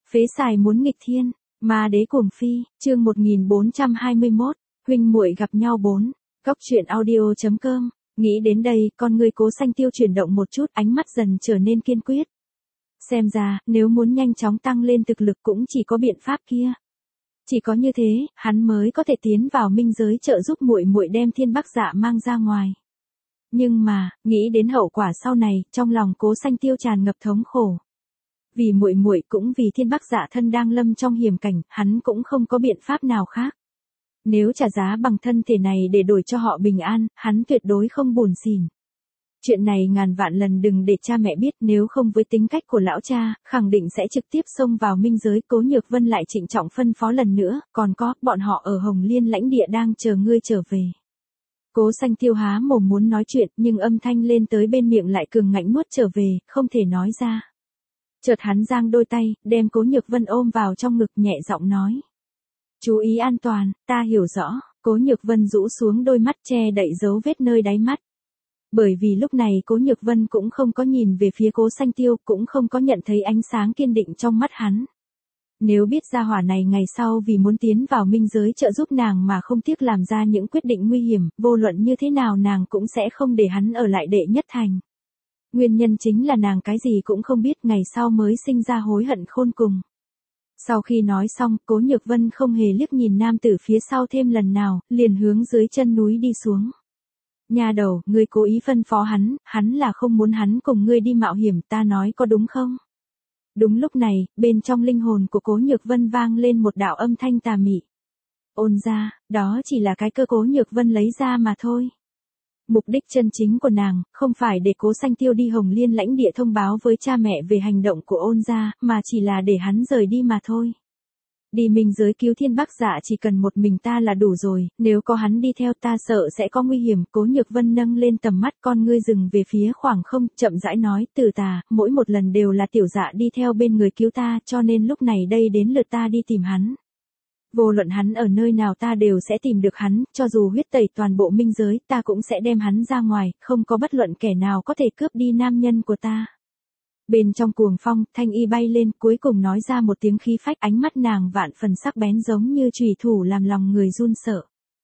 Phế xài muốn nghịch thiên, ma đế cuồng phi, chương 1421, huynh muội gặp nhau 4, Cóc truyện audio.com. Nghĩ đến đây, con người Cố Xanh Tiêu chuyển động một chút, ánh mắt dần trở nên kiên quyết. Xem ra, nếu muốn nhanh chóng tăng lên thực lực cũng chỉ có biện pháp kia. Chỉ có như thế, hắn mới có thể tiến vào minh giới trợ giúp muội muội đem Thiên Bắc Dạ mang ra ngoài. Nhưng mà, nghĩ đến hậu quả sau này, trong lòng Cố Xanh Tiêu tràn ngập thống khổ. Vì muội muội cũng vì Thiên Bắc Dạ thân đang lâm trong hiểm cảnh, hắn cũng không có biện pháp nào khác. Nếu trả giá bằng thân thể này để đổi cho họ bình an, hắn tuyệt đối không buồn xỉn. Chuyện này ngàn vạn lần đừng để cha mẹ biết, nếu không với tính cách của lão cha, khẳng định sẽ trực tiếp xông vào minh giới. Cố Nhược Vân lại trịnh trọng phân phó lần nữa, còn có, bọn họ ở Hồng Liên lãnh địa đang chờ ngươi trở về. Cố Xanh Tiêu há mồm muốn nói chuyện, nhưng âm thanh lên tới bên miệng lại cường ngạnh nuốt trở về, không thể nói ra. Chợt hắn giang đôi tay, đem Cố Nhược Vân ôm vào trong ngực, nhẹ giọng nói. Chú ý an toàn, ta hiểu rõ. Cố Nhược Vân rũ xuống đôi mắt che đậy dấu vết nơi đáy mắt. Bởi vì lúc này Cố Nhược Vân cũng không có nhìn về phía Cố Xanh Tiêu, cũng không có nhận thấy ánh sáng kiên định trong mắt hắn. Nếu biết ra hỏa này ngày sau vì muốn tiến vào minh giới trợ giúp nàng mà không tiếc làm ra những quyết định nguy hiểm, vô luận như thế nào nàng cũng sẽ không để hắn ở lại đệ nhất thành. Nguyên nhân chính là nàng cái gì cũng không biết, ngày sau mới sinh ra hối hận khôn cùng. Sau khi nói xong, Cố Nhược Vân không hề liếc nhìn nam tử phía sau thêm lần nào, liền hướng dưới chân núi đi xuống. Nha đầu, ngươi cố ý phân phó hắn là không muốn hắn cùng ngươi đi mạo hiểm, ta nói có đúng không? Đúng lúc này, bên trong linh hồn của Cố Nhược Vân vang lên một đạo âm thanh tà mị. Ôn ra, đó chỉ là cái cơ Cố Nhược Vân lấy ra mà thôi. Mục đích chân chính của nàng, không phải để Cố Xanh Tiêu đi Hồng Liên lãnh địa thông báo với cha mẹ về hành động của ôn gia, mà chỉ là để hắn rời đi mà thôi. Đi minh giới cứu Thiên Bắc Dạ chỉ cần một mình ta là đủ rồi, nếu có hắn đi theo ta sợ sẽ có nguy hiểm. Cố Nhược Vân nâng lên tầm mắt, con ngươi dừng về phía khoảng không, chậm rãi nói, Từ Tà, mỗi một lần đều là tiểu dạ đi theo bên người cứu ta, cho nên lúc này đây đến lượt ta đi tìm hắn. Vô luận hắn ở nơi nào ta đều sẽ tìm được hắn, cho dù huyết tẩy toàn bộ minh giới, ta cũng sẽ đem hắn ra ngoài, không có bất luận kẻ nào có thể cướp đi nam nhân của ta. Bên trong cuồng phong, thanh y bay lên, cuối cùng nói ra một tiếng khí phách, ánh mắt nàng vạn phần sắc bén giống như chùy thủ làm lòng người run sợ.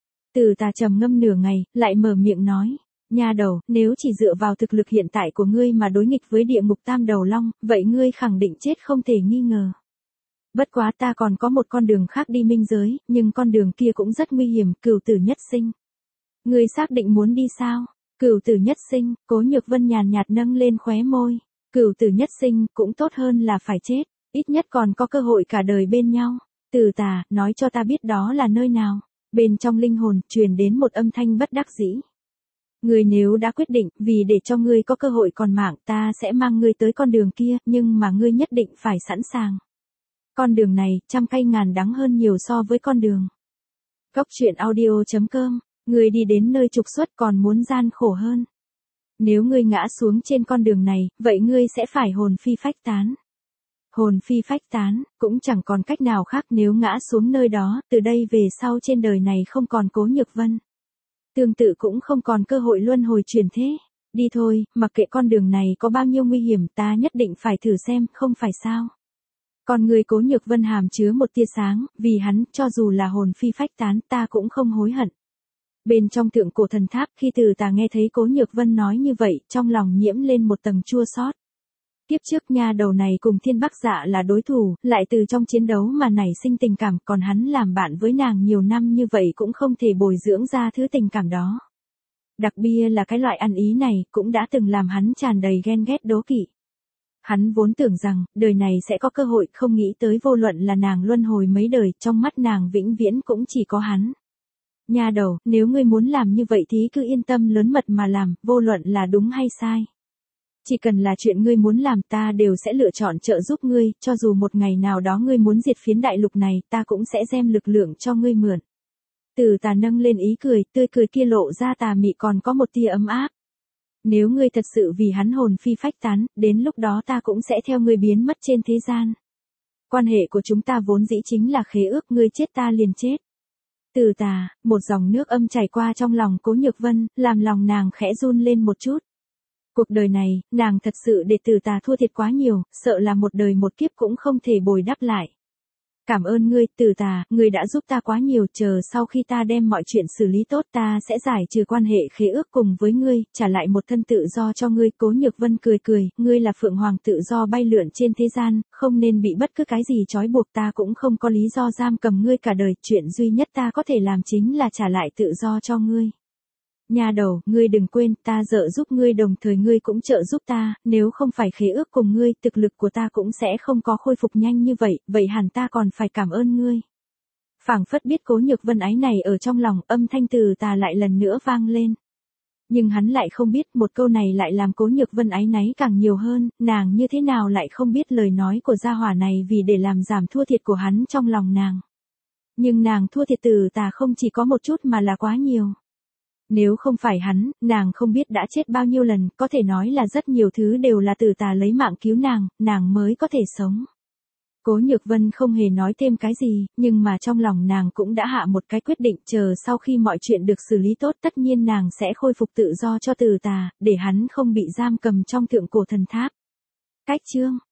Từ Tà trầm ngâm nửa ngày, lại mở miệng nói, nha đầu, nếu chỉ dựa vào thực lực hiện tại của ngươi mà đối nghịch với địa ngục tam đầu long, vậy ngươi khẳng định chết không thể nghi ngờ. Bất quá ta còn có một con đường khác đi minh giới, nhưng con đường kia cũng rất nguy hiểm, cửu tử nhất sinh. Ngươi xác định muốn đi sao? Cửu tử nhất sinh, Cố Nhược Vân nhàn nhạt nâng lên khóe môi. Cửu tử nhất sinh, cũng tốt hơn là phải chết, ít nhất còn có cơ hội cả đời bên nhau. Từ Tà, nói cho ta biết đó là nơi nào. Bên trong linh hồn, truyền đến một âm thanh bất đắc dĩ. Ngươi nếu đã quyết định, vì để cho ngươi có cơ hội còn mạng, ta sẽ mang ngươi tới con đường kia, nhưng mà ngươi nhất định phải sẵn sàng. Con đường này, trăm cay ngàn đắng hơn nhiều so với con đường. Cóc truyện audio.com, ngươi đi đến nơi trục xuất còn muốn gian khổ hơn. Nếu ngươi ngã xuống trên con đường này, vậy ngươi sẽ phải hồn phi phách tán. Hồn phi phách tán, cũng chẳng còn cách nào khác nếu ngã xuống nơi đó, từ đây về sau trên đời này không còn Cố Nhược Vân. Tương tự cũng không còn cơ hội luân hồi chuyển thế. Đi thôi, mặc kệ con đường này có bao nhiêu nguy hiểm, ta nhất định phải thử xem, không phải sao. Còn người Cố Nhược Vân hàm chứa một tia sáng, vì hắn, cho dù là hồn phi phách tán, ta cũng không hối hận. Bên trong thượng cổ thần tháp, khi Từ Tà nghe thấy Cố Nhược Vân nói như vậy, trong lòng nhiễm lên một tầng chua xót. Kiếp trước nha đầu này cùng Thiên Bắc Dạ là đối thủ, lại từ trong chiến đấu mà nảy sinh tình cảm, còn hắn làm bạn với nàng nhiều năm như vậy cũng không thể bồi dưỡng ra thứ tình cảm đó. Đặc biệt là cái loại ăn ý này, cũng đã từng làm hắn tràn đầy ghen ghét đố kỵ. Hắn vốn tưởng rằng, đời này sẽ có cơ hội, không nghĩ tới vô luận là nàng luân hồi mấy đời, trong mắt nàng vĩnh viễn cũng chỉ có hắn. Nha đầu, nếu ngươi muốn làm như vậy thì cứ yên tâm lớn mật mà làm, vô luận là đúng hay sai. Chỉ cần là chuyện ngươi muốn làm ta đều sẽ lựa chọn trợ giúp ngươi, cho dù một ngày nào đó ngươi muốn diệt phiến đại lục này, ta cũng sẽ đem lực lượng cho ngươi mượn. Từ Tà nâng lên ý cười, tươi cười kia lộ ra tà mị còn có một tia ấm áp. Nếu ngươi thật sự vì hắn hồn phi phách tán, đến lúc đó ta cũng sẽ theo ngươi biến mất trên thế gian. Quan hệ của chúng ta vốn dĩ chính là khế ước, ngươi chết ta liền chết. Từ Tà, một dòng nước âm chảy qua trong lòng Cố Nhược Vân, làm lòng nàng khẽ run lên một chút. Cuộc đời này, nàng thật sự để Từ Tà thua thiệt quá nhiều, sợ là một đời một kiếp cũng không thể bồi đắp lại. Cảm ơn ngươi, Từ Tà, ngươi đã giúp ta quá nhiều, chờ sau khi ta đem mọi chuyện xử lý tốt ta sẽ giải trừ quan hệ khế ước cùng với ngươi, trả lại một thân tự do cho ngươi. Cố Nhược Vân cười cười, ngươi là phượng hoàng tự do bay lượn trên thế gian, không nên bị bất cứ cái gì trói buộc, ta cũng không có lý do giam cầm ngươi cả đời, chuyện duy nhất ta có thể làm chính là trả lại tự do cho ngươi. Nha đầu, ngươi đừng quên, ta trợ giúp ngươi đồng thời ngươi cũng trợ giúp ta, nếu không phải khế ước cùng ngươi, thực lực của ta cũng sẽ không có khôi phục nhanh như vậy, vậy hẳn ta còn phải cảm ơn ngươi. Phảng phất biết Cố Nhược Vân ái này ở trong lòng, âm thanh Từ Tà lại lần nữa vang lên. Nhưng hắn lại không biết, một câu này lại làm Cố Nhược Vân áy náy càng nhiều hơn, nàng như thế nào lại không biết lời nói của gia hỏa này vì để làm giảm thua thiệt của hắn trong lòng nàng. Nhưng nàng thua thiệt Từ Tà không chỉ có một chút mà là quá nhiều. Nếu không phải hắn, nàng không biết đã chết bao nhiêu lần, có thể nói là rất nhiều thứ đều là Từ Tà lấy mạng cứu nàng mới có thể sống. Cố Nhược Vân không hề nói thêm cái gì, nhưng mà trong lòng nàng cũng đã hạ một cái quyết định, chờ sau khi mọi chuyện được xử lý tốt tất nhiên nàng sẽ khôi phục tự do cho Từ Tà, để hắn không bị giam cầm trong thượng cổ thần tháp. Cách chương